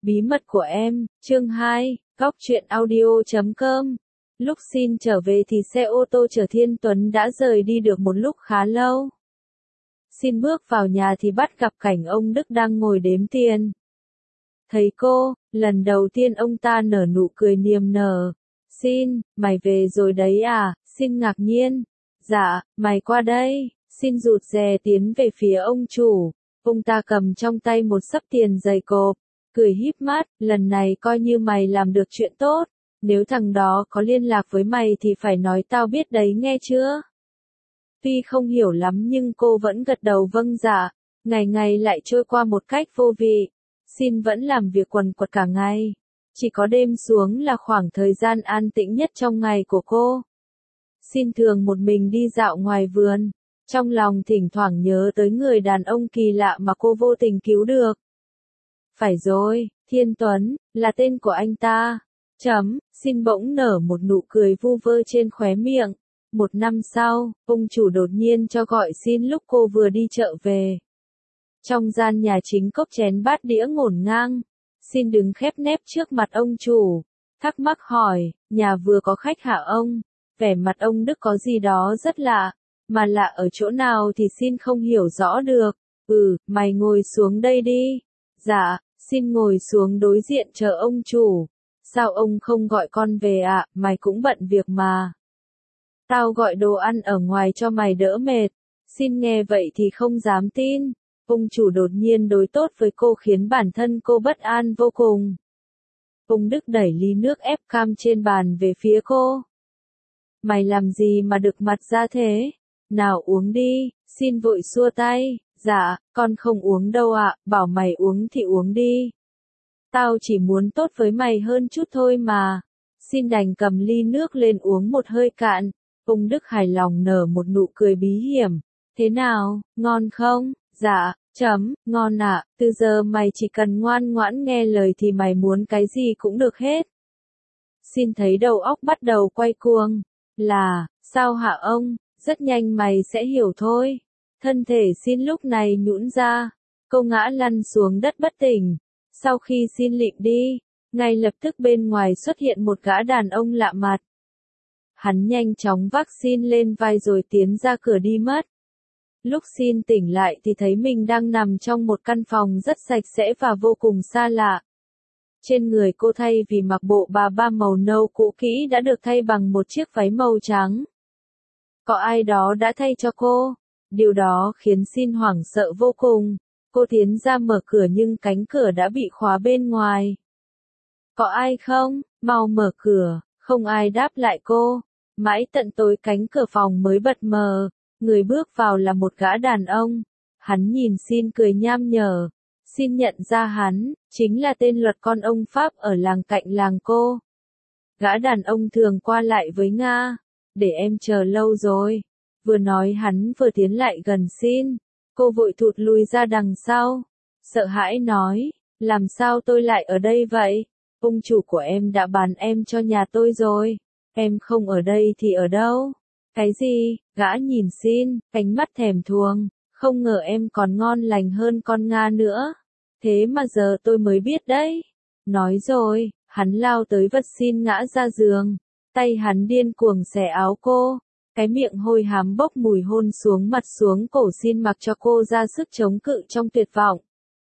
Bí mật của em, chương 2, Góc truyện audio.com. Lúc xin trở về thì xe ô tô chở Thiên Tuấn đã rời đi được một lúc khá lâu. Xin bước vào nhà thì bắt gặp cảnh ông Đức đang ngồi đếm tiền. Thấy cô, lần đầu tiên ông ta nở nụ cười niềm nở. Xin, mày về rồi đấy à? Xin ngạc nhiên. Dạ, mày qua đây. Xin rụt rè tiến về phía ông chủ. Ông ta cầm trong tay một xấp tiền dày cộp, cười híp mắt, lần này coi như mày làm được chuyện tốt. Nếu thằng đó có liên lạc với mày thì phải nói tao biết đấy nghe chưa? Tuy không hiểu lắm nhưng cô vẫn gật đầu vâng dạ. Ngày ngày lại trôi qua một cách vô vị. Xin vẫn làm việc quần quật cả ngày. Chỉ có đêm xuống là khoảng thời gian an tĩnh nhất trong ngày của cô. Xin thường một mình đi dạo ngoài vườn. Trong lòng thỉnh thoảng nhớ tới người đàn ông kỳ lạ mà cô vô tình cứu được. Phải rồi, Thiên Tuấn, là tên của anh ta. Xin bỗng nở một nụ cười vu vơ trên khóe miệng. Một năm sau, ông chủ đột nhiên cho gọi xin lúc cô vừa đi chợ về. Trong gian nhà chính cốc chén bát đĩa ngổn ngang. Xin đứng khép nép trước mặt ông chủ. Thắc mắc hỏi, nhà vừa có khách hả ông? Vẻ mặt ông Đức có gì đó rất lạ. Mà lạ ở chỗ nào thì xin không hiểu rõ được. Mày ngồi xuống đây đi. Dạ, xin ngồi xuống đối diện chờ ông chủ. Sao ông không gọi con về ạ, mày cũng bận việc mà. Tao gọi đồ ăn ở ngoài cho mày đỡ mệt. Xin nghe vậy thì không dám tin. Ông chủ đột nhiên đối tốt với cô khiến bản thân cô bất an vô cùng. Ông Đức đẩy ly nước ép cam trên bàn về phía cô. Mày làm gì mà được mặt ra thế? Nào uống đi, xin vội xua tay. Dạ, con không uống đâu ạ, bảo mày uống thì uống đi. Tao chỉ muốn tốt với mày hơn chút thôi mà. Xin đành cầm ly nước lên uống một hơi cạn. Ông Đức hài lòng nở một nụ cười bí hiểm. Thế nào, ngon không? Dạ, ngon ạ, từ giờ mày chỉ cần ngoan ngoãn nghe lời thì mày muốn cái gì cũng được hết. Xin thấy đầu óc bắt đầu quay cuồng. Sao hả ông? Rất nhanh mày sẽ hiểu thôi. Thân thể xin lúc này nhũn ra. Cô ngã lăn xuống đất bất tỉnh. Sau khi xin lịm đi, ngay lập tức bên ngoài xuất hiện một gã đàn ông lạ mặt. Hắn nhanh chóng vác xin lên vai rồi tiến ra cửa đi mất. Lúc xin tỉnh lại thì thấy mình đang nằm trong một căn phòng rất sạch sẽ và vô cùng xa lạ. Trên người cô thay vì mặc bộ bà ba màu nâu cũ kỹ đã được thay bằng một chiếc váy màu trắng. Có ai đó đã thay cho cô. Điều đó khiến xin hoảng sợ vô cùng. Cô tiến ra mở cửa nhưng cánh cửa đã bị khóa bên ngoài. Có ai không? Mau mở cửa. Không ai đáp lại cô. Mãi tận tối cánh cửa phòng mới bật mờ. Người bước vào là một gã đàn ông. Hắn nhìn xin cười nham nhở. Xin nhận ra hắn, chính là tên luật con ông Pháp ở làng cạnh làng cô. Gã đàn ông thường qua lại với Nga. Để em chờ lâu rồi. Vừa nói hắn vừa tiến lại gần xin. Cô vội thụt lùi ra đằng sau. Sợ hãi nói, làm sao tôi lại ở đây vậy? Ông chủ của em đã bán em cho nhà tôi rồi. Em không ở đây thì ở đâu? Cái gì? Gã nhìn xin, ánh mắt thèm thuồng. Không ngờ em còn ngon lành hơn con Nga nữa. Thế mà giờ tôi mới biết đấy. Nói rồi, hắn lao tới vật xin ngã ra giường. Tay hắn điên cuồng xẻ áo cô. Cái miệng hôi hám bốc mùi hôn xuống mặt xuống cổ xin mặc cho cô ra sức chống cự trong tuyệt vọng.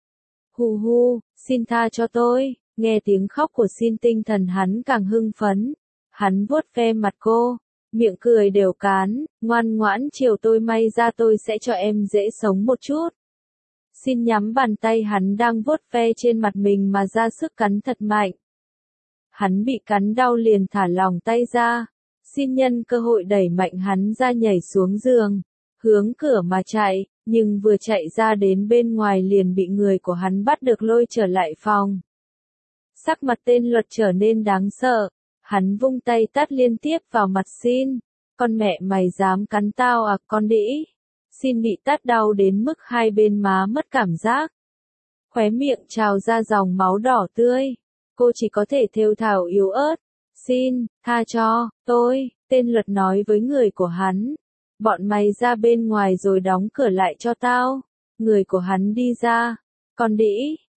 Hu, xin tha cho tôi. Nghe tiếng khóc của xin tinh thần hắn càng hưng phấn. Hắn vuốt ve mặt cô. Miệng cười đều cán, ngoan ngoãn chiều tôi may ra tôi sẽ cho em dễ sống một chút. Xin nhắm bàn tay hắn đang vuốt ve trên mặt mình mà ra sức cắn thật mạnh. Hắn bị cắn đau liền thả lỏng tay ra. Xin nhân cơ hội đẩy mạnh hắn ra nhảy xuống giường, hướng cửa mà chạy, nhưng vừa chạy ra đến bên ngoài liền bị người của hắn bắt được lôi trở lại phòng. Sắc mặt tên luật trở nên đáng sợ. Hắn vung tay tát liên tiếp vào mặt xin. Con mẹ mày dám cắn tao à con đĩ. Xin bị tát đau đến mức hai bên má mất cảm giác. Khóe miệng trào ra dòng máu đỏ tươi. Cô chỉ có thể thều thào yếu ớt. Xin, tha cho, tôi, tên luật nói với người của hắn. Bọn mày ra bên ngoài rồi đóng cửa lại cho tao. Người của hắn đi ra. Con đĩ,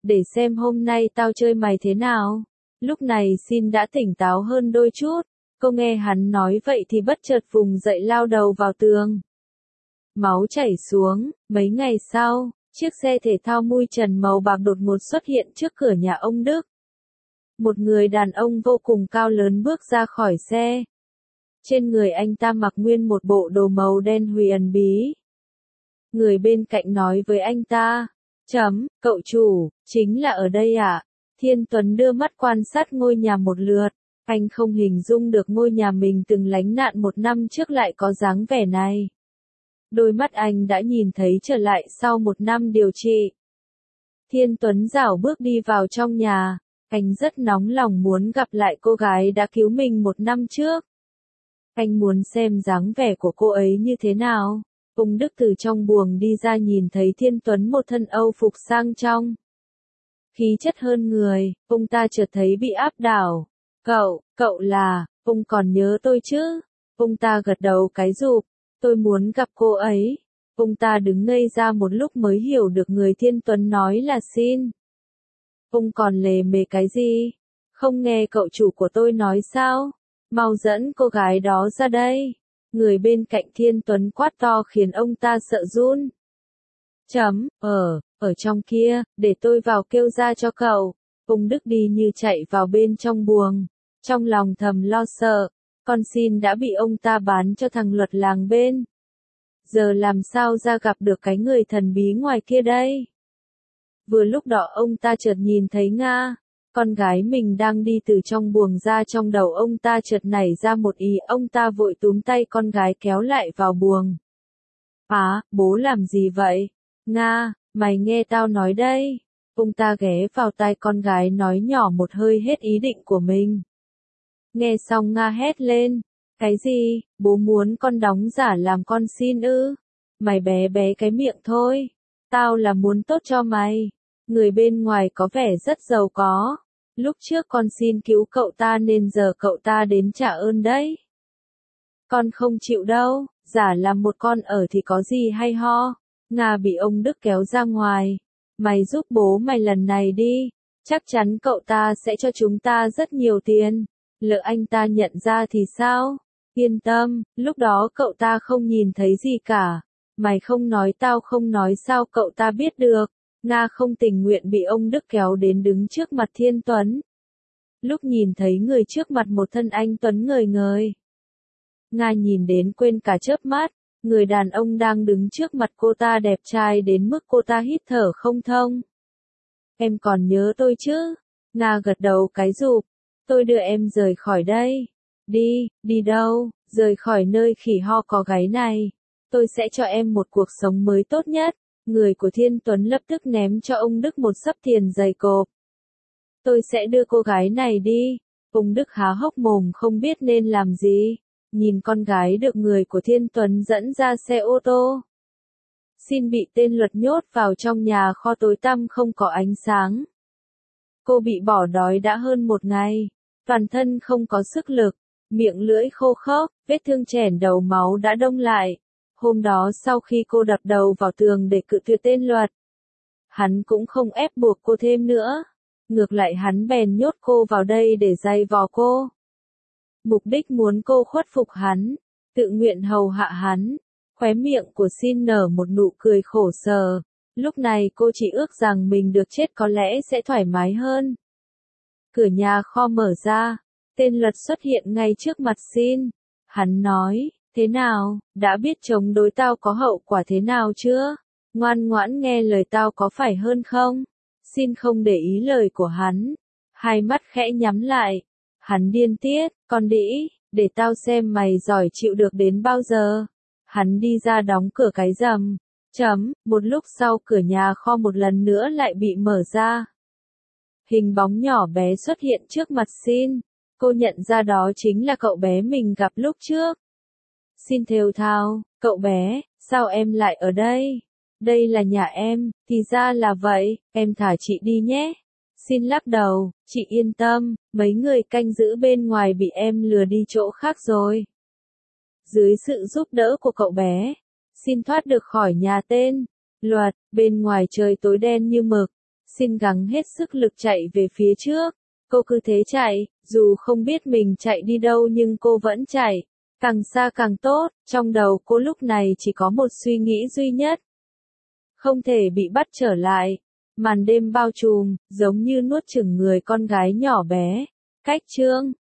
để xem hôm nay tao chơi mày thế nào. Lúc này Xin đã tỉnh táo hơn đôi chút, cô nghe hắn nói vậy thì bất chợt vùng dậy lao đầu vào tường. Máu chảy xuống, mấy ngày sau, chiếc xe thể thao mui trần màu bạc đột ngột xuất hiện trước cửa nhà ông Đức. Một người đàn ông vô cùng cao lớn bước ra khỏi xe. Trên người anh ta mặc nguyên một bộ đồ màu đen huyền bí. Người bên cạnh nói với anh ta, cậu chủ, chính là ở đây à? Thiên Tuấn đưa mắt quan sát ngôi nhà một lượt. Anh không hình dung được ngôi nhà mình từng lánh nạn 1 năm trước lại có dáng vẻ này. Đôi mắt anh đã nhìn thấy trở lại sau 1 năm điều trị. Thiên Tuấn rảo bước đi vào trong nhà. Anh rất nóng lòng muốn gặp lại cô gái đã cứu mình 1 năm trước. Anh muốn xem dáng vẻ của cô ấy như thế nào. Ông Đức từ trong buồng đi ra nhìn thấy Thiên Tuấn một thân Âu phục sang trọng. Khí chất hơn người, ông ta chợt thấy bị áp đảo. Cậu là, ông còn nhớ tôi chứ? Ông ta gật đầu cái rụp, tôi muốn gặp cô ấy. Ông ta đứng ngây ra một lúc mới hiểu được người Thiên Tuấn nói là Xin. Ông còn lề mề cái gì? Không nghe cậu chủ của tôi nói sao? Mau dẫn cô gái đó ra đây. Người bên cạnh Thiên Tuấn quát to khiến ông ta sợ run. Ở trong kia, để tôi vào kêu ra cho cậu. Ông Đức đi như chạy vào bên trong buồng. Trong lòng thầm lo sợ, con Xin đã bị ông ta bán cho thằng luật làng bên. Giờ làm sao ra gặp được cái người thần bí ngoài kia đây? Vừa lúc đó ông ta chợt nhìn thấy Nga. Con gái mình đang đi từ trong buồng ra, trong đầu ông ta chợt nảy ra một ý, ông ta vội túm tay con gái kéo lại vào buồng. Bố làm gì vậy? Nga, mày nghe tao nói đây. Ông ta ghé vào tai con gái nói nhỏ một hơi hết ý định của mình. Nghe xong Nga hét lên. Cái gì, bố muốn con đóng giả làm con Xin ư? Mày bé bé cái miệng thôi. Tao là muốn tốt cho mày. Người bên ngoài có vẻ rất giàu có. Lúc trước con Xin cứu cậu ta nên giờ cậu ta đến trả ơn đấy. Con không chịu đâu, giả làm một con ở thì có gì hay ho. Nga bị ông Đức kéo ra ngoài. Mày giúp bố mày lần này đi. Chắc chắn cậu ta sẽ cho chúng ta rất nhiều tiền. Lỡ anh ta nhận ra thì sao? Yên tâm, lúc đó cậu ta không nhìn thấy gì cả. Mày không nói tao không nói sao cậu ta biết được. Nga không tình nguyện bị ông Đức kéo đến đứng trước mặt Thiên Tuấn. Lúc nhìn thấy người trước mặt một thân anh Tuấn ngời ngời. Nga nhìn đến quên cả chớp mắt, người đàn ông đang đứng trước mặt cô ta đẹp trai đến mức cô ta hít thở không thông. Em còn nhớ tôi chứ? Nga gật đầu cái rụp. Tôi đưa em rời khỏi đây. Đi đâu? Rời khỏi nơi khỉ ho có gáy này. Tôi sẽ cho em một cuộc sống mới tốt nhất. Người của Thiên Tuấn lập tức ném cho ông Đức một xấp tiền dày cộp. Tôi sẽ đưa cô gái này đi. Ông Đức há hốc mồm không biết nên làm gì. Nhìn con gái được người của Thiên Tuấn dẫn ra xe ô tô. Xin bị tên luật nhốt vào trong nhà kho tối tăm không có ánh sáng. Cô bị bỏ đói đã hơn 1 ngày. Toàn thân không có sức lực. Miệng lưỡi khô khốc, vết thương chẻn đầu máu đã đông lại. Hôm đó sau khi cô đập đầu vào tường để cự tuyệt tên luật, hắn cũng không ép buộc cô thêm nữa. Ngược lại hắn bèn nhốt cô vào đây để dày vò cô. Mục đích muốn cô khuất phục hắn, tự nguyện hầu hạ hắn. Khóe miệng của Xin nở một nụ cười khổ sở. Lúc này cô chỉ ước rằng mình được chết có lẽ sẽ thoải mái hơn. Cửa nhà kho mở ra, tên luật xuất hiện ngay trước mặt Xin. Hắn nói, thế nào, đã biết chống đối tao có hậu quả thế nào chưa? Ngoan ngoãn nghe lời tao có phải hơn không? Xin không để ý lời của hắn. Hai mắt khẽ nhắm lại. Hắn điên tiết, con đĩ, để tao xem mày giỏi chịu được đến bao giờ. Hắn đi ra đóng cửa cái rầm. Một lúc sau cửa nhà kho một lần nữa lại bị mở ra. Hình bóng nhỏ bé xuất hiện trước mặt Xin. Cô nhận ra đó chính là cậu bé mình gặp lúc trước. Xin thều thào, cậu bé, sao em lại ở đây? Đây là nhà em, thì ra là vậy, em thả chị đi nhé. Xin lắc đầu, chị yên tâm, mấy người canh giữ bên ngoài bị em lừa đi chỗ khác rồi. Dưới sự giúp đỡ của cậu bé, Xin thoát được khỏi nhà tên luật. Bên ngoài trời tối đen như mực. Xin gắng hết sức lực chạy về phía trước. Cô cứ thế chạy, dù không biết mình chạy đi đâu nhưng cô vẫn chạy. Càng xa càng tốt, trong đầu cô lúc này chỉ có một suy nghĩ duy nhất. Không thể bị bắt trở lại. Màn đêm bao trùm, giống như nuốt chửng người con gái nhỏ bé. Cách chương